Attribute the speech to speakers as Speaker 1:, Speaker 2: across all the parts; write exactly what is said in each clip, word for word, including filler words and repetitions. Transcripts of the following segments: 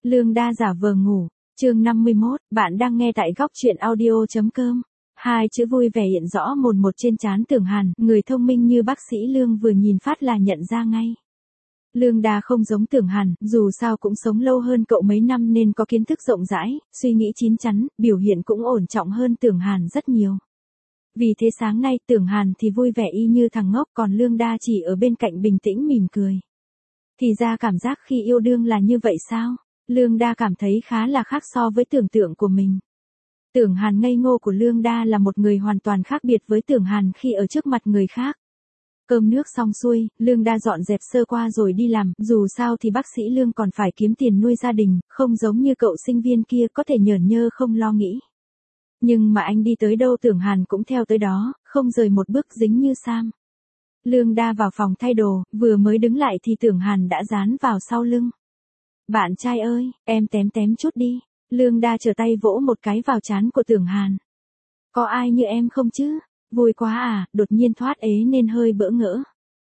Speaker 1: Lương Đa giả vờ ngủ. Chương năm mươi mốt, bạn đang nghe tại góc truyện audio chấm com. Hai chữ vui vẻ hiện rõ mồn một trên trán Tưởng Hàn, người thông minh như bác sĩ Lương vừa nhìn phát là nhận ra ngay. Lương Đa không giống Tưởng Hàn, dù sao cũng sống lâu hơn cậu mấy năm nên có kiến thức rộng rãi, suy nghĩ chín chắn, biểu hiện cũng ổn trọng hơn Tưởng Hàn rất nhiều. Vì thế sáng nay Tưởng Hàn thì vui vẻ y như thằng ngốc, còn Lương Đa chỉ ở bên cạnh bình tĩnh mỉm cười. Thì ra cảm giác khi yêu đương là như vậy sao? Lương Đa cảm thấy khá là khác so với tưởng tượng của mình. Tưởng Hàn ngây ngô của Lương Đa là một người hoàn toàn khác biệt với Tưởng Hàn khi ở trước mặt người khác. Cơm nước xong xuôi, Lương Đa dọn dẹp sơ qua rồi đi làm, dù sao thì bác sĩ Lương còn phải kiếm tiền nuôi gia đình, không giống như cậu sinh viên kia có thể nhởn nhơ không lo nghĩ. Nhưng mà anh đi tới đâu Tưởng Hàn cũng theo tới đó, không rời một bước dính như Sam. Lương Đa vào phòng thay đồ, vừa mới đứng lại thì Tưởng Hàn đã dán vào sau lưng. Bạn trai ơi, em tém tém chút đi. Lương Đa trở tay vỗ một cái vào trán của Tưởng Hàn. Có ai như em không chứ? Vui quá à, đột nhiên thoát ế nên hơi bỡ ngỡ.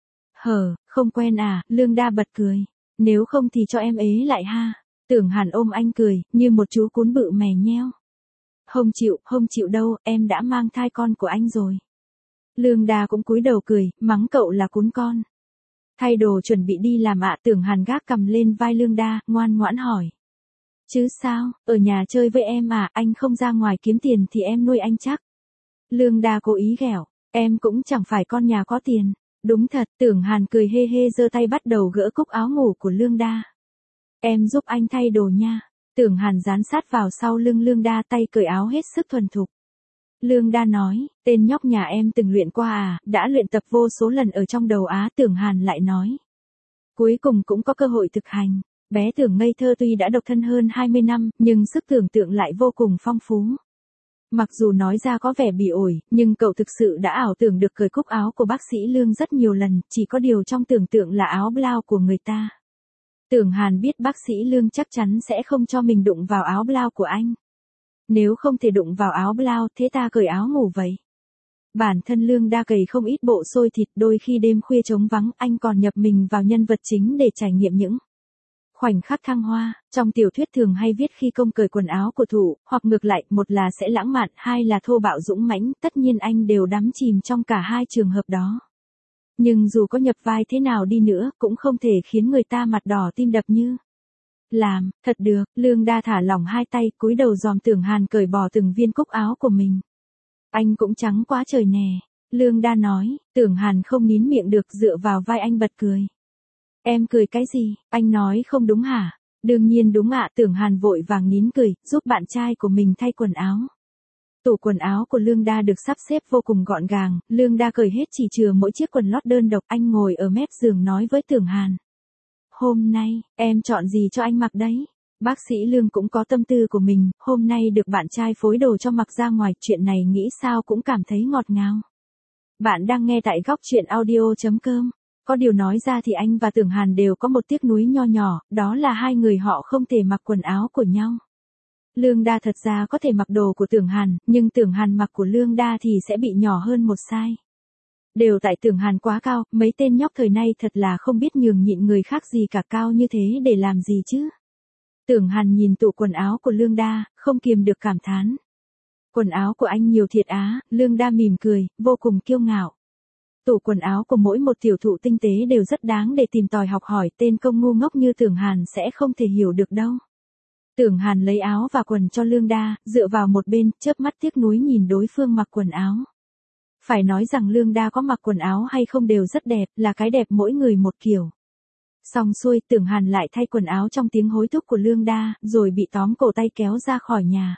Speaker 1: Hờ, không quen à, Lương Đa bật cười. Nếu không thì cho em ế lại ha. Tưởng Hàn ôm anh cười, như một chú cún bự mè nheo. Không chịu, không chịu đâu, em đã mang thai con của anh rồi. Lương Đa cũng cúi đầu cười, mắng cậu là cún con. Thay đồ chuẩn bị đi làm ạ. Tưởng Hàn gác cầm lên vai Lương Đa, ngoan ngoãn hỏi. Chứ sao, ở nhà chơi với em à, anh không ra ngoài kiếm tiền thì em nuôi anh chắc. Lương Đa cố ý ghẹo, em cũng chẳng phải con nhà có tiền. Đúng thật, Tưởng Hàn cười hê hê giơ tay bắt đầu gỡ cúc áo ngủ của Lương Đa. Em giúp anh thay đồ nha. Tưởng Hàn dán sát vào sau lưng Lương Đa, tay cởi áo hết sức thuần thục. Lương Đa nói, tên nhóc nhà em từng luyện qua à, đã luyện tập vô số lần ở trong đầu á. Tưởng Hàn lại nói. Cuối cùng cũng có cơ hội thực hành. Bé Tưởng ngây thơ tuy đã độc thân hơn hai mươi năm, nhưng sức tưởng tượng lại vô cùng phong phú. Mặc dù nói ra có vẻ bỉ ổi, nhưng cậu thực sự đã ảo tưởng được cởi cúc áo của bác sĩ Lương rất nhiều lần, chỉ có điều trong tưởng tượng là áo blau của người ta. Tưởng Hàn biết bác sĩ Lương chắc chắn sẽ không cho mình đụng vào áo blau của anh. Nếu không thể đụng vào áo blau, thế ta cởi áo ngủ vậy. Bản thân Lương Đa cày không ít bộ xôi thịt, đôi khi đêm khuya trống vắng, anh còn nhập mình vào nhân vật chính để trải nghiệm những khoảnh khắc thăng hoa. Trong tiểu thuyết thường hay viết khi công cởi quần áo của thủ, hoặc ngược lại, một là sẽ lãng mạn, hai là thô bạo dũng mãnh, tất nhiên anh đều đắm chìm trong cả hai trường hợp đó. Nhưng dù có nhập vai thế nào đi nữa, cũng không thể khiến người ta mặt đỏ tim đập như làm. Thật được. Lương Đa thả lỏng hai tay, cúi đầu dòm Tưởng Hàn cởi bỏ từng viên cúc áo của mình. Anh cũng trắng quá trời nè. Lương Đa nói. Tưởng Hàn không nín miệng được, dựa vào vai anh bật cười. Em cười cái gì, anh nói không đúng hả? Đương nhiên đúng ạ. Tưởng Hàn vội vàng nín cười, giúp bạn trai của mình thay quần áo. Tủ quần áo của Lương Đa được sắp xếp vô cùng gọn gàng, Lương Đa cởi hết chỉ chừa mỗi chiếc quần lót đơn độc. Anh ngồi ở mép giường nói với Tưởng Hàn. Hôm nay, em chọn gì cho anh mặc đấy? Bác sĩ Lương cũng có tâm tư của mình, hôm nay được bạn trai phối đồ cho mặc ra ngoài, chuyện này nghĩ sao cũng cảm thấy ngọt ngào. Bạn đang nghe tại góc truyện audio chấm com. Có điều nói ra thì anh và Tưởng Hàn đều có một tiếc nuối nho nhỏ, đó là hai người họ không thể mặc quần áo của nhau. Lương Đa thật ra có thể mặc đồ của Tưởng Hàn, nhưng Tưởng Hàn mặc của Lương Đa thì sẽ bị nhỏ hơn một size. Đều tại Tưởng Hàn quá cao, mấy tên nhóc thời nay thật là không biết nhường nhịn người khác gì cả, cao như thế để làm gì chứ. Tưởng Hàn nhìn tủ quần áo của Lương Đa, không kiềm được cảm thán. Quần áo của anh nhiều thiệt á. Lương Đa mỉm cười, vô cùng kiêu ngạo. Tủ quần áo của mỗi một tiểu thụ tinh tế đều rất đáng để tìm tòi học hỏi, tên công ngu ngốc như Tưởng Hàn sẽ không thể hiểu được đâu. Tưởng Hàn lấy áo và quần cho Lương Đa, dựa vào một bên, chớp mắt tiếc nuối nhìn đối phương mặc quần áo. Phải nói rằng Lương Đa có mặc quần áo hay không đều rất đẹp, là cái đẹp mỗi người một kiểu. Xong xuôi, Tưởng Hàn lại thay quần áo trong tiếng hối thúc của Lương Đa, rồi bị tóm cổ tay kéo ra khỏi nhà.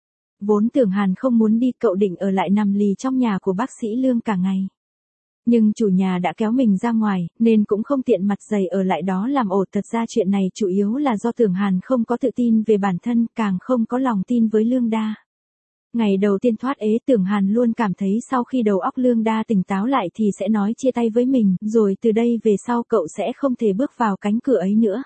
Speaker 1: Vốn Tưởng Hàn không muốn đi, cậu định ở lại nằm lì trong nhà của bác sĩ Lương cả ngày. Nhưng chủ nhà đã kéo mình ra ngoài, nên cũng không tiện mặt dày ở lại đó làm ổ. Thật ra chuyện này chủ yếu là do Tưởng Hàn không có tự tin về bản thân, càng không có lòng tin với Lương Đa. Ngày đầu tiên thoát ế, Tưởng Hàn luôn cảm thấy sau khi đầu óc Lương Đa tỉnh táo lại thì sẽ nói chia tay với mình, rồi từ đây về sau cậu sẽ không thể bước vào cánh cửa ấy nữa.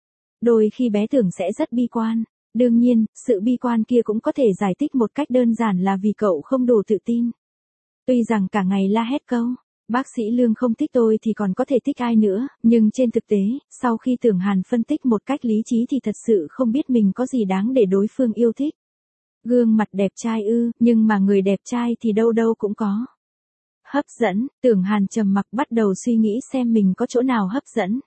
Speaker 1: Đôi khi bé Tưởng sẽ rất bi quan. Đương nhiên, sự bi quan kia cũng có thể giải thích một cách đơn giản là vì cậu không đủ tự tin. Tuy rằng cả ngày la hét câu Bác sĩ Lương không thích tôi thì còn có thể thích ai nữa, nhưng trên thực tế, sau khi Tưởng Hàn phân tích một cách lý trí thì thật sự không biết mình có gì đáng để đối phương yêu thích. Gương mặt đẹp trai ư, nhưng mà người đẹp trai thì đâu đâu cũng có. Hấp dẫn, Tưởng Hàn trầm mặc bắt đầu suy nghĩ xem mình có chỗ nào hấp dẫn.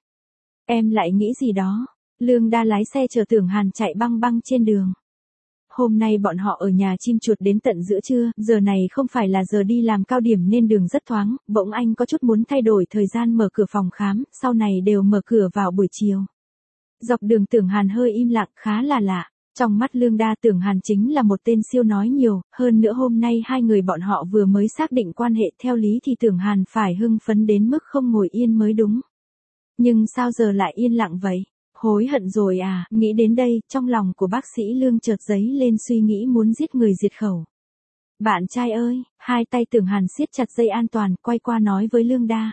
Speaker 1: Em lại nghĩ gì đó. Lương Đa lái xe chờ Tưởng Hàn chạy băng băng trên đường. Hôm nay bọn họ ở nhà chim chuột đến tận giữa trưa, giờ này không phải là giờ đi làm cao điểm nên đường rất thoáng, bỗng anh có chút muốn thay đổi thời gian mở cửa phòng khám, sau này đều mở cửa vào buổi chiều. Dọc đường Tưởng Hàn hơi im lặng, khá là lạ. Trong mắt Lương Đa, Tưởng Hàn chính là một tên siêu nói nhiều, hơn nữa hôm nay hai người bọn họ vừa mới xác định quan hệ, theo lý thì Tưởng Hàn phải hưng phấn đến mức không ngồi yên mới đúng. Nhưng sao giờ lại yên lặng vậy? Hối hận rồi à, nghĩ đến đây, trong lòng của bác sĩ Lương chợt dấy lên suy nghĩ muốn giết người diệt khẩu. Bạn trai ơi, hai tay Tưởng Hàn siết chặt dây an toàn, quay qua nói với Lương Đa.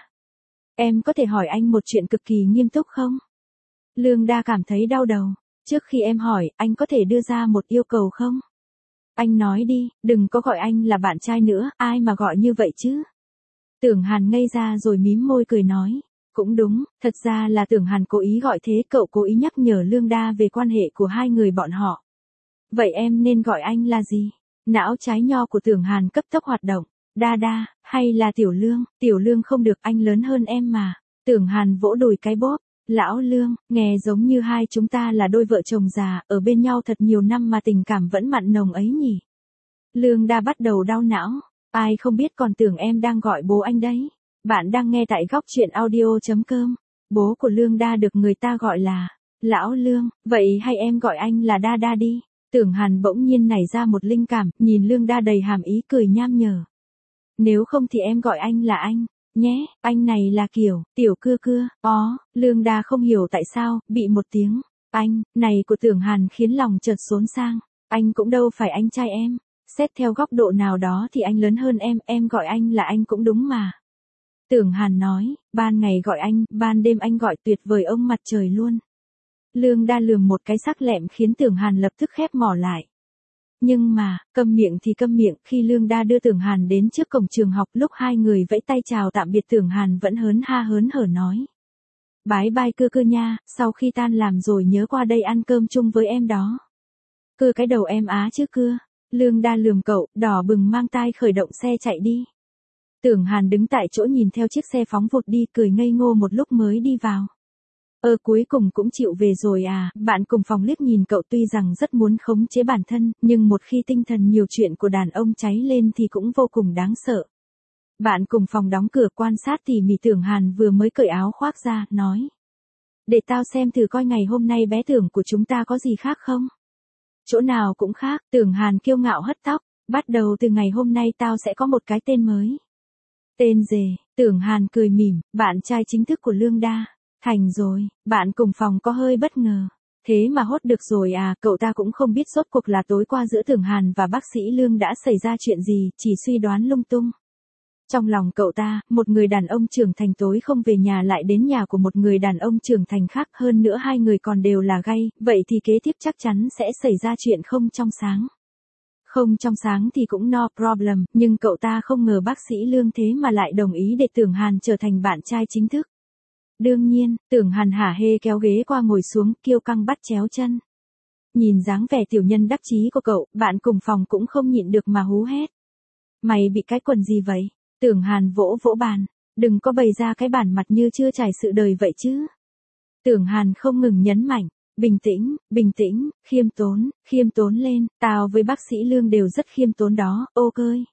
Speaker 1: Em có thể hỏi anh một chuyện cực kỳ nghiêm túc không? Lương Đa cảm thấy đau đầu. Trước khi em hỏi, anh có thể đưa ra một yêu cầu không? Anh nói đi, đừng có gọi anh là bạn trai nữa, ai mà gọi như vậy chứ? Tưởng Hàn ngây ra rồi mím môi cười nói. Cũng đúng, thật ra là Tưởng Hàn cố ý gọi thế, cậu cố ý nhắc nhở Lương Đa về quan hệ của hai người bọn họ. Vậy em nên gọi anh là gì? Não trái nho của Tưởng Hàn cấp tốc hoạt động. Đa Đa, hay là Tiểu Lương? Tiểu Lương không được, anh lớn hơn em mà. Tưởng Hàn vỗ đùi cái bóp. Lão Lương, nghe giống như hai chúng ta là đôi vợ chồng già, ở bên nhau thật nhiều năm mà tình cảm vẫn mặn nồng ấy nhỉ. Lương Đa bắt đầu đau não. Ai không biết còn tưởng em đang gọi bố anh đấy. Bạn đang nghe tại góc truyện audio.com. Bố của Lương Đa được người ta gọi là Lão Lương, vậy hay em gọi anh là Đa Đa đi. Tưởng Hàn bỗng nhiên nảy ra một linh cảm, nhìn Lương Đa đầy hàm ý cười nham nhở. Nếu không thì em gọi anh là anh. Nhé, anh này là kiểu, tiểu cưa cưa, ó, Lương Đa không hiểu tại sao, bị một tiếng, anh, này của Tưởng Hàn khiến lòng chợt xốn sang, anh cũng đâu phải anh trai em, xét theo góc độ nào đó thì anh lớn hơn em, em gọi anh là anh cũng đúng mà. Tưởng Hàn nói, ban ngày gọi anh, ban đêm anh gọi tuyệt vời ông mặt trời luôn. Lương Đa lườm một cái sắc lẹm khiến Tưởng Hàn lập tức khép mỏ lại. Nhưng mà, câm miệng thì câm miệng, khi Lương Đa đưa Tưởng Hàn đến trước cổng trường học, lúc hai người vẫy tay chào tạm biệt Tưởng Hàn vẫn hớn ha hớn hở nói. Bái bai cưa cưa nha, sau khi tan làm rồi nhớ qua đây ăn cơm chung với em đó. Cưa cái đầu em á chứ cưa. Lương Đa lườm cậu, đỏ bừng mang tai khởi động xe chạy đi. Tưởng Hàn đứng tại chỗ nhìn theo chiếc xe phóng vụt đi, cười ngây ngô một lúc mới đi vào. Ơ cuối cùng cũng chịu về rồi à, bạn cùng phòng liếc nhìn cậu tuy rằng rất muốn khống chế bản thân, nhưng một khi tinh thần nhiều chuyện của đàn ông cháy lên thì cũng vô cùng đáng sợ. Bạn cùng phòng đóng cửa quan sát tỉ mỉ Tưởng Hàn vừa mới cởi áo khoác ra, nói. Để tao xem thử coi ngày hôm nay bé Tưởng của chúng ta có gì khác không? Chỗ nào cũng khác, Tưởng Hàn kiêu ngạo hất tóc, bắt đầu từ ngày hôm nay tao sẽ có một cái tên mới. Tên dề, Tưởng Hàn cười mỉm, bạn trai chính thức của Lương Đa. Thành rồi, bạn cùng phòng có hơi bất ngờ. Thế mà hốt được rồi à, cậu ta cũng không biết rốt cuộc là tối qua giữa Tưởng Hàn và bác sĩ Lương đã xảy ra chuyện gì, chỉ suy đoán lung tung. Trong lòng cậu ta, một người đàn ông trưởng thành tối không về nhà lại đến nhà của một người đàn ông trưởng thành khác, hơn nữa hai người còn đều là gay, vậy thì kế tiếp chắc chắn sẽ xảy ra chuyện không trong sáng. Không trong sáng thì cũng no problem, nhưng cậu ta không ngờ bác sĩ Lương thế mà lại đồng ý để Tưởng Hàn trở thành bạn trai chính thức. Đương nhiên, Tưởng Hàn hả hê kéo ghế qua ngồi xuống, kiêu căng bắt chéo chân. Nhìn dáng vẻ tiểu nhân đắc chí của cậu, bạn cùng phòng cũng không nhịn được mà hú hét. Mày bị cái quần gì vậy? Tưởng Hàn vỗ vỗ bàn. Đừng có bày ra cái bản mặt như chưa trải sự đời vậy chứ. Tưởng Hàn không ngừng nhấn mạnh. Bình tĩnh, bình tĩnh, khiêm tốn, khiêm tốn lên, tao với bác sĩ Lương đều rất khiêm tốn đó, ok.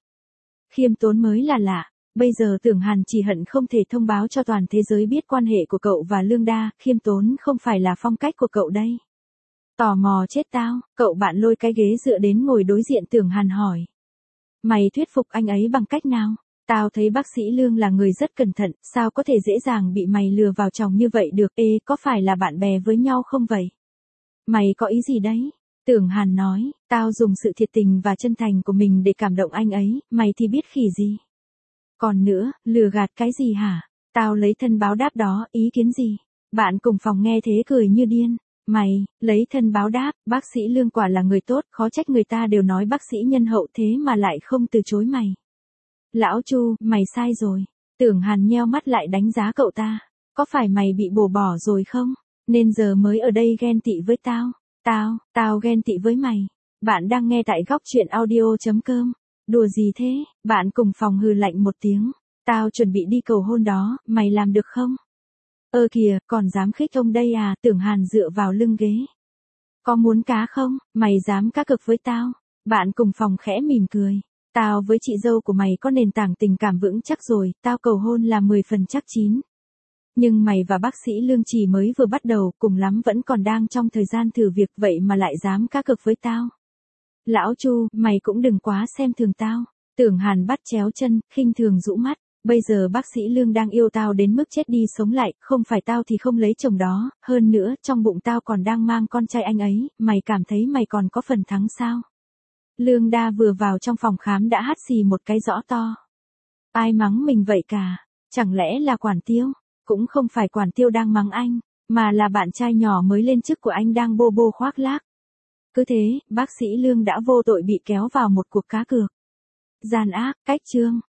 Speaker 1: Khiêm tốn mới là lạ. Bây giờ Tưởng Hàn chỉ hận không thể thông báo cho toàn thế giới biết quan hệ của cậu và Lương Đa, khiêm tốn không phải là phong cách của cậu đây. Tò mò chết tao, cậu bạn lôi cái ghế dựa đến ngồi đối diện Tưởng Hàn hỏi. Mày thuyết phục anh ấy bằng cách nào? Tao thấy bác sĩ Lương là người rất cẩn thận, sao có thể dễ dàng bị mày lừa vào chồng như vậy được, ê, có phải là bạn bè với nhau không vậy? Mày có ý gì đấy? Tưởng Hàn nói, tao dùng sự thiệt tình và chân thành của mình để cảm động anh ấy, mày thì biết khỉ gì? Còn nữa, lừa gạt cái gì hả? Tao lấy thân báo đáp đó, ý kiến gì? Bạn cùng phòng nghe thế cười như điên. Mày, lấy thân báo đáp, bác sĩ Lương quả là người tốt, khó trách người ta đều nói bác sĩ nhân hậu thế mà lại không từ chối mày. Lão Chu, mày sai rồi. Tưởng Hàn nheo mắt lại đánh giá cậu ta. Có phải mày bị bổ bỏ rồi không? Nên giờ mới ở đây ghen tị với tao. Tao, tao ghen tị với mày. Bạn đang nghe tại góc truyện audio.com. Đùa gì thế? Bạn cùng phòng hừ lạnh một tiếng. Tao chuẩn bị đi cầu hôn đó, mày làm được không? Ơ kìa, còn dám khích ông đây à? Tưởng Hàn dựa vào lưng ghế. Có muốn cá không? Mày dám cá cược với tao? Bạn cùng phòng khẽ mỉm cười. Tao với chị dâu của mày có nền tảng tình cảm vững chắc rồi, tao cầu hôn là mười phần chắc chín. Nhưng mày và bác sĩ Lương chỉ mới vừa bắt đầu, cùng lắm vẫn còn đang trong thời gian thử việc, vậy mà lại dám cá cược với tao. Lão Chu, mày cũng đừng quá xem thường tao. Tưởng Hàn bắt chéo chân, khinh thường rũ mắt. Bây giờ bác sĩ Lương đang yêu tao đến mức chết đi sống lại, không phải tao thì không lấy chồng đó, hơn nữa, trong bụng tao còn đang mang con trai anh ấy, mày cảm thấy mày còn có phần thắng sao? Lương Đa vừa vào trong phòng khám đã hắt xì một cái rõ to. Ai mắng mình vậy cả? Chẳng lẽ là Quản Tiêu? Cũng không phải Quản Tiêu đang mắng anh, mà là bạn trai nhỏ mới lên chức của anh đang bô bô khoác lác. Cứ thế, bác sĩ Lương đã vô tội bị kéo vào một cuộc cá cược. Gian ác, cách trương.